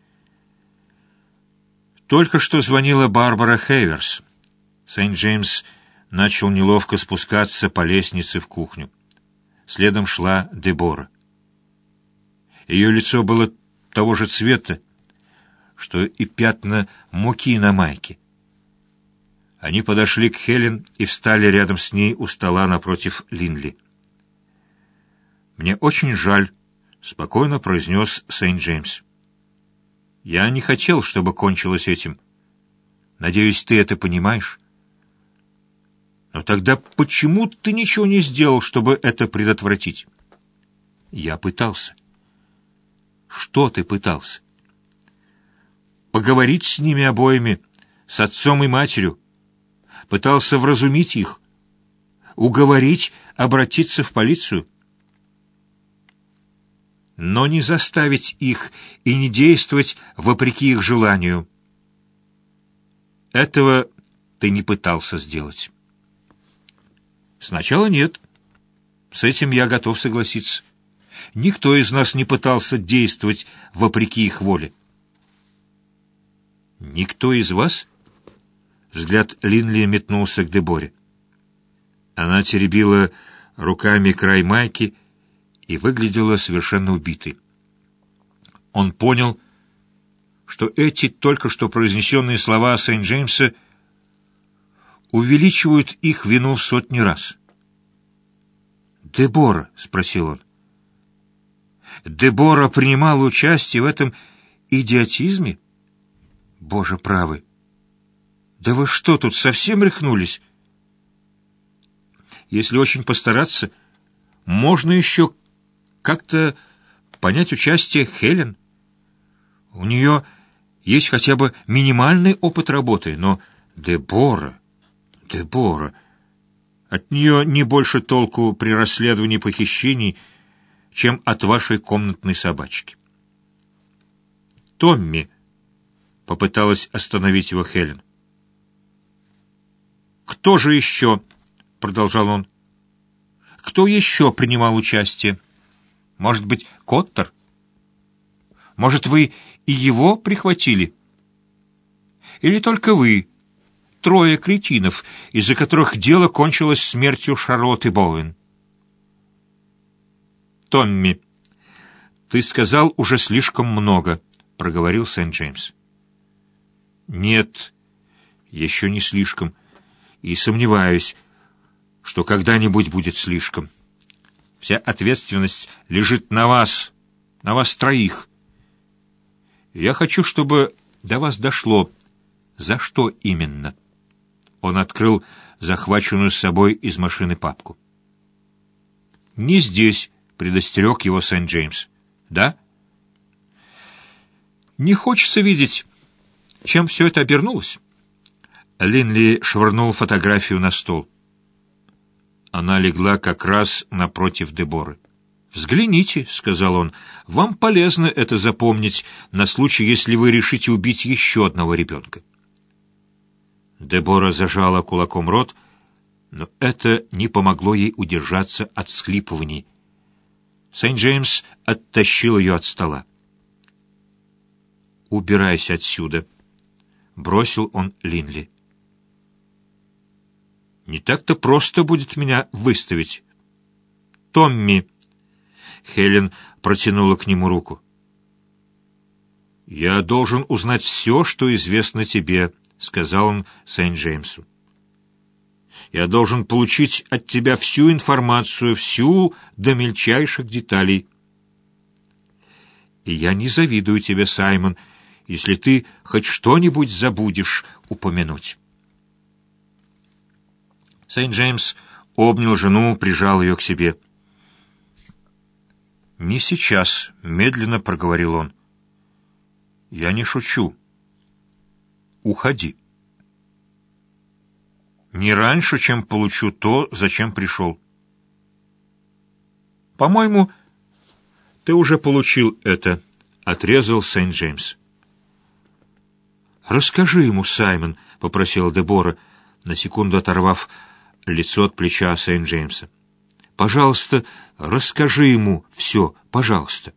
Только что звонила Барбара Хейверс. Сент-Джеймс начал неловко спускаться по лестнице в кухню. Следом шла Дебора. Ее лицо было того же цвета, что и пятна муки на майке. Они подошли к Хелен и встали рядом с ней у стола напротив Линли. «Мне очень жаль», — спокойно произнес Сент-Джеймс. «Я не хотел, чтобы кончилось этим. Надеюсь, ты это понимаешь? Но тогда почему ты ничего не сделал, чтобы это предотвратить?» «Я пытался». «Что ты пытался?» «Поговорить с ними обоими, с отцом и матерью. Пытался вразумить их, уговорить обратиться в полицию. Но не заставить их и не действовать вопреки их желанию. Этого ты не пытался сделать». «Сначала нет. С этим я готов согласиться. Никто из нас не пытался действовать вопреки их воле». «Никто из вас?» Взгляд Линли метнулся к Деборе. Она теребила руками край майки и выглядела совершенно убитой. Он понял, что эти только что произнесенные слова Сент-Джеймса увеличивают их вину в сотни раз. «Дебора?» — спросил он. «Дебора принимала участие в этом идиотизме? Боже правый! Да вы что, тут совсем рехнулись? Если очень постараться, можно еще как-то понять участие Хелен. У нее есть хотя бы минимальный опыт работы, но Дебора, Дебора, от нее не больше толку при расследовании похищений, чем от вашей комнатной собачки». «Томми», — попыталась остановить его Хелен. «Кто же еще?» — продолжал он. «Кто еще принимал участие? Может быть, Коттер? Может, вы и его прихватили? Или только вы, трое кретинов, из-за которых дело кончилось смертью Шарлотты Боуэн?» «Томми, ты сказал уже слишком много», — проговорил Сент-Джеймс. «Нет, еще не слишком. И сомневаюсь, что когда-нибудь будет слишком. Вся ответственность лежит на вас, на вас троих. Я хочу, чтобы до вас дошло, за что именно». Он открыл захваченную с собой из машины папку. «Не здесь», — предостерег его Сент-Джеймс. «Да?» «Не хочется видеть, чем все это обернулось». Линли швырнул фотографию на стол. Она легла как раз напротив Деборы. «Взгляните», — сказал он, — «вам полезно это запомнить на случай, если вы решите убить еще одного ребенка». Дебора зажала кулаком рот, но это не помогло ей удержаться от всхлипываний. Сент-Джеймс оттащил ее от стола. «Убирайся отсюда», — бросил он Линли. «Не так-то просто будет меня выставить». «Томми!» Хелен протянула к нему руку. «Я должен узнать все, что известно тебе», — сказал он Сент-Джеймсу. «Я должен получить от тебя всю информацию, всю до мельчайших деталей». «И я не завидую тебе, Саймон, если ты хоть что-нибудь забудешь упомянуть». Сент-Джеймс обнял жену, прижал ее к себе. «Не сейчас», — медленно проговорил он. «Я не шучу. Уходи. Не раньше, чем получу то, зачем пришел». «По-моему, ты уже получил это», — отрезал Сент-Джеймс. «Расскажи ему, Саймон», — попросила Дебора, на секунду оторвав лицо от плеча Сент-Джеймса. «Пожалуйста, расскажи ему все, пожалуйста».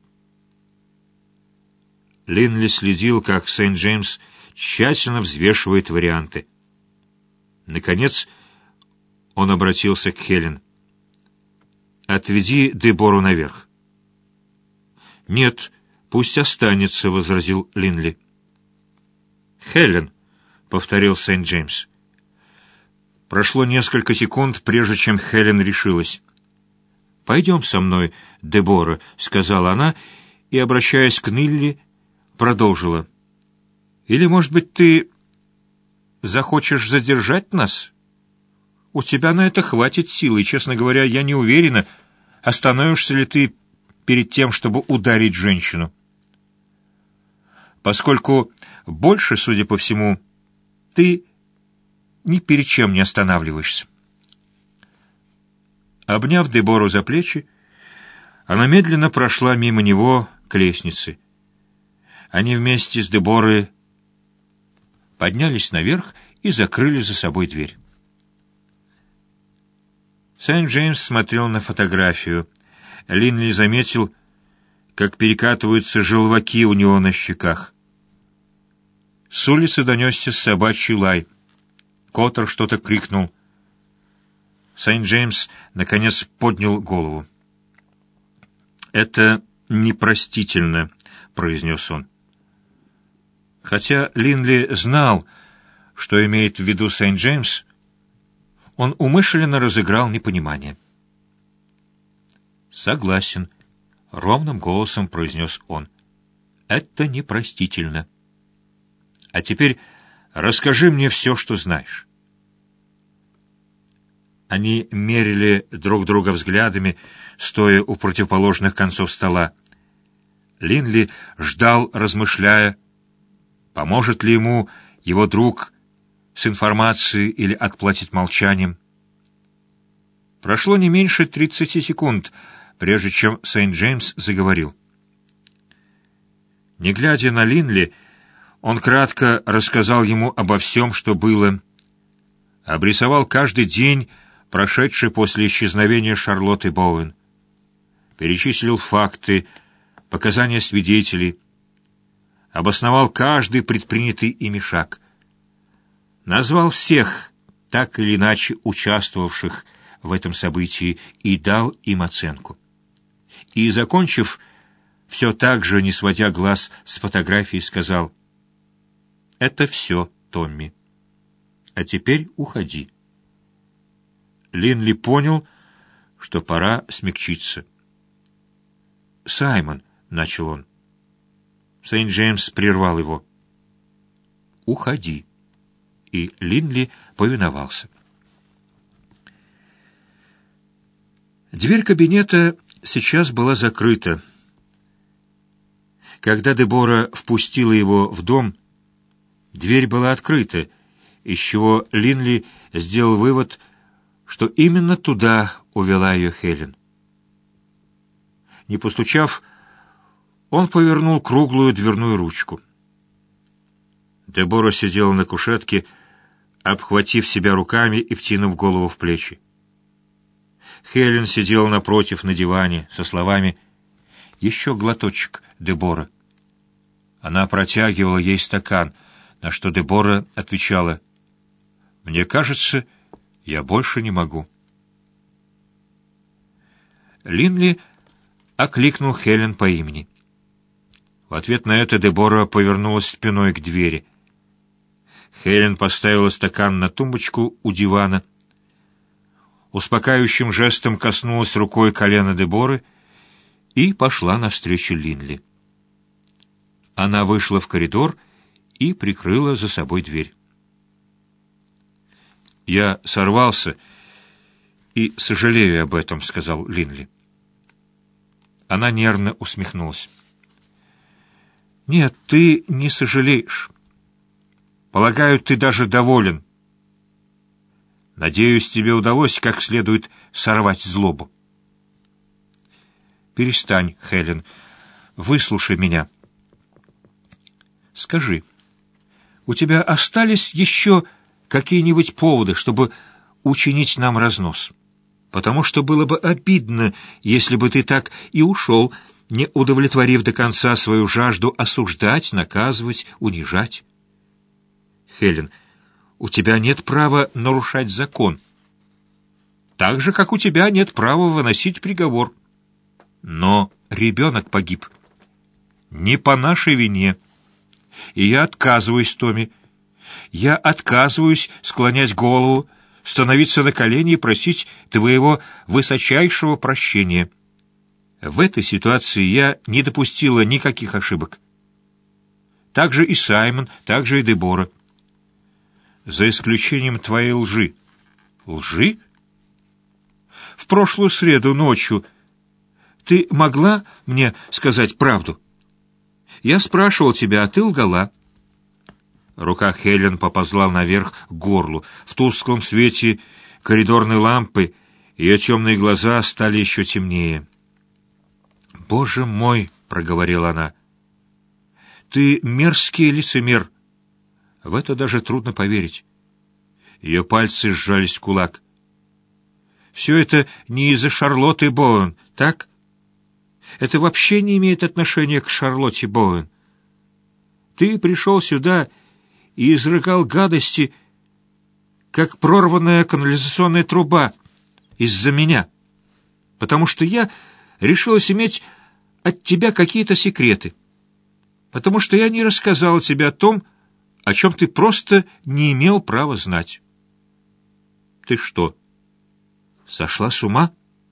Линли следил, как Сент-Джеймс тщательно взвешивает варианты. Наконец он обратился к Хелен. «Отведи Дебору наверх». «Нет, пусть останется», — возразил Линли. «Хелен», — повторил Сент-Джеймс. Прошло несколько секунд, прежде чем Хелен решилась. «Пойдем со мной, Дебора», — сказала она, и, обращаясь к Нилли, продолжила. «Или, может быть, ты захочешь задержать нас? У тебя на это хватит сил, и, честно говоря, я не уверена, остановишься ли ты перед тем, чтобы ударить женщину. Поскольку больше, судя по всему, ты ни перед чем не останавливаешься». Обняв Дебору за плечи, она медленно прошла мимо него к лестнице. Они вместе с Деборой поднялись наверх и закрыли за собой дверь. Сент-Джеймс смотрел на фотографию. Линли заметил, как перекатываются желваки у него на щеках. С улицы донесся собачий лай. Коттер что-то крикнул. Сент-Джеймс наконец поднял голову. «Это непростительно», — произнес он. Хотя Линли знал, что имеет в виду Сент-Джеймс, он умышленно разыграл непонимание. «Согласен», — ровным голосом произнес он. «Это непростительно. А теперь расскажи мне все, что знаешь». Они мерили друг друга взглядами, стоя у противоположных концов стола. Линли ждал, размышляя, поможет ли ему его друг с информацией или отплатит молчанием. Прошло не меньше тридцати секунд, прежде чем Сент-Джеймс заговорил. Не глядя на Линли, он кратко рассказал ему обо всем, что было, обрисовал каждый день, прошедший после исчезновения Шарлотты Боуэн, перечислил факты, показания свидетелей, обосновал каждый предпринятый ими шаг, назвал всех, так или иначе участвовавших в этом событии, и дал им оценку. И, закончив, все так же, не сводя глаз с фотографии, сказал: «Это все, Томми. А теперь уходи». Линли понял, что пора смягчиться. «Саймон», — начал он. Сент-Джеймс прервал его. «Уходи». И Линли повиновался. Дверь кабинета сейчас была закрыта. Когда Дебора впустила его в дом, дверь была открыта, из чего Линли сделал вывод, что именно туда увела ее Хелен. Не постучав, он повернул круглую дверную ручку. Дебора сидела на кушетке, обхватив себя руками и втянув голову в плечи. Хелен сидела напротив на диване со словами: «Еще глоточек, Дебора». Она протягивала ей стакан, на что Дебора отвечала: «Мне кажется, я больше не могу». Линли окликнул Хелен по имени. В ответ на это Дебора повернулась спиной к двери. Хелен поставила стакан на тумбочку у дивана, успокаивающим жестом коснулась рукой колена Деборы и пошла навстречу Линли. Она вышла в коридор и прикрыла за собой дверь. «Я сорвался и сожалею об этом», — сказал Линли. Она нервно усмехнулась. «Нет, ты не сожалеешь. Полагаю, ты даже доволен. Надеюсь, тебе удалось как следует сорвать злобу». «Перестань, Хелен. Выслушай меня. Скажи, у тебя остались еще какие-нибудь поводы, чтобы учинить нам разнос? Потому что было бы обидно, если бы ты так и ушел, не удовлетворив до конца свою жажду осуждать, наказывать, унижать. Хелен, у тебя нет права нарушать закон. Так же, как у тебя нет права выносить приговор. Но ребенок погиб. Не по нашей вине. И я отказываюсь, Томми. Я отказываюсь склонять голову, становиться на колени и просить твоего высочайшего прощения. В этой ситуации я не допустила никаких ошибок. Так же и Саймон, так же и Дебора. За исключением твоей лжи. Лжи? В прошлую среду ночью ты могла мне сказать правду? Я спрашивал тебя, а ты лгала. Рука Хелен поползла наверх к горлу. В тусклом свете коридорной лампы ее темные глаза стали еще темнее. «Боже мой!» — проговорила она. «Ты мерзкий лицемер!» В это даже трудно поверить. Ее пальцы сжались в кулак. «Все это не из-за Шарлотты Боуэн, так? Это вообще не имеет отношения к Шарлотте Боуэн. Ты пришел сюда и изрыгал гадости, как прорванная канализационная труба, из-за меня, потому что я решилась иметь от тебя какие-то секреты, потому что я не рассказал тебе о том, о чем ты просто не имел права знать. Ты что, сошла с ума?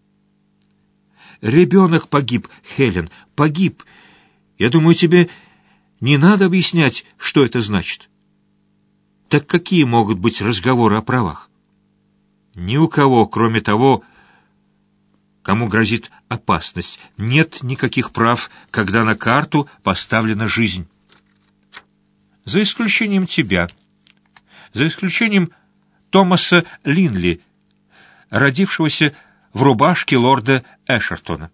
Ребенок погиб, Хелен, погиб. Я думаю, тебе не надо объяснять, что это значит. Так какие могут быть разговоры о правах? Ни у кого, кроме того, кому грозит опасность, нет никаких прав, когда на карту поставлена жизнь. За исключением тебя, за исключением Томаса Линли, родившегося в рубашке лорда Эшертона.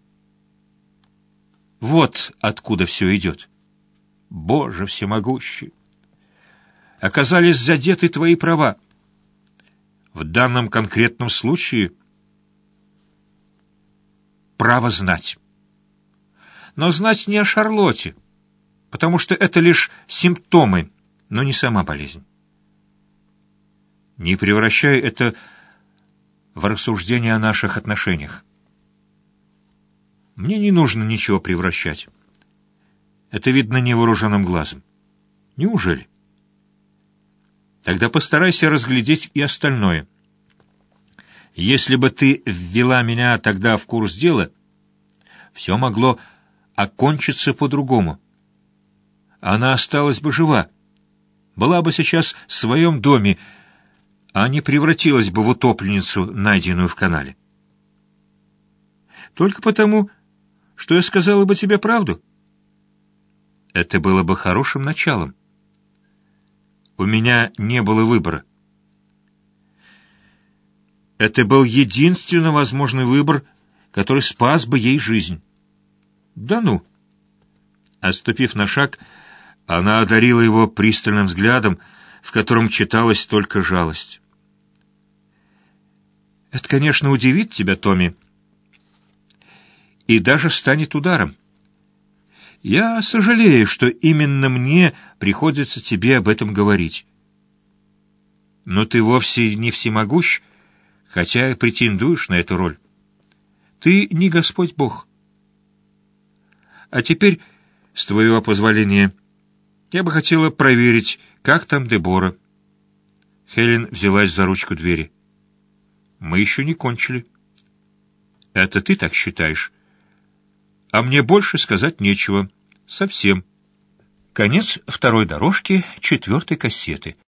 Вот откуда все идет. Боже всемогущий! Оказались задеты твои права. В данном конкретном случае право знать. Но знать не о Шарлотте, потому что это лишь симптомы, но не сама болезнь. Не превращай это в рассуждение о наших отношениях. Мне не нужно ничего превращать. Это видно невооруженным глазом. Неужели? Тогда постарайся разглядеть и остальное. Если бы ты ввела меня тогда в курс дела, все могло окончиться по-другому. Она осталась бы жива, была бы сейчас в своем доме, а не превратилась бы в утопленницу, найденную в канале. Только потому, что я сказала бы тебе правду? Это было бы хорошим началом. У меня не было выбора. Это был единственно возможный выбор, который спас бы ей жизнь. Да ну! Отступив на шаг, она одарила его пристальным взглядом, в котором читалась только жалость. Это, конечно, удивит тебя, Томми, и даже станет ударом. Я сожалею, что именно мне приходится тебе об этом говорить. Но ты вовсе не всемогущ, хотя и претендуешь на эту роль. Ты не Господь Бог. А теперь, с твоего позволения, я бы хотела проверить, как там Дебора. Хелен взялась за ручку двери. Мы еще не кончили. Это ты так считаешь? А мне больше сказать нечего. Совсем. Конец второй дорожки четвертой кассеты.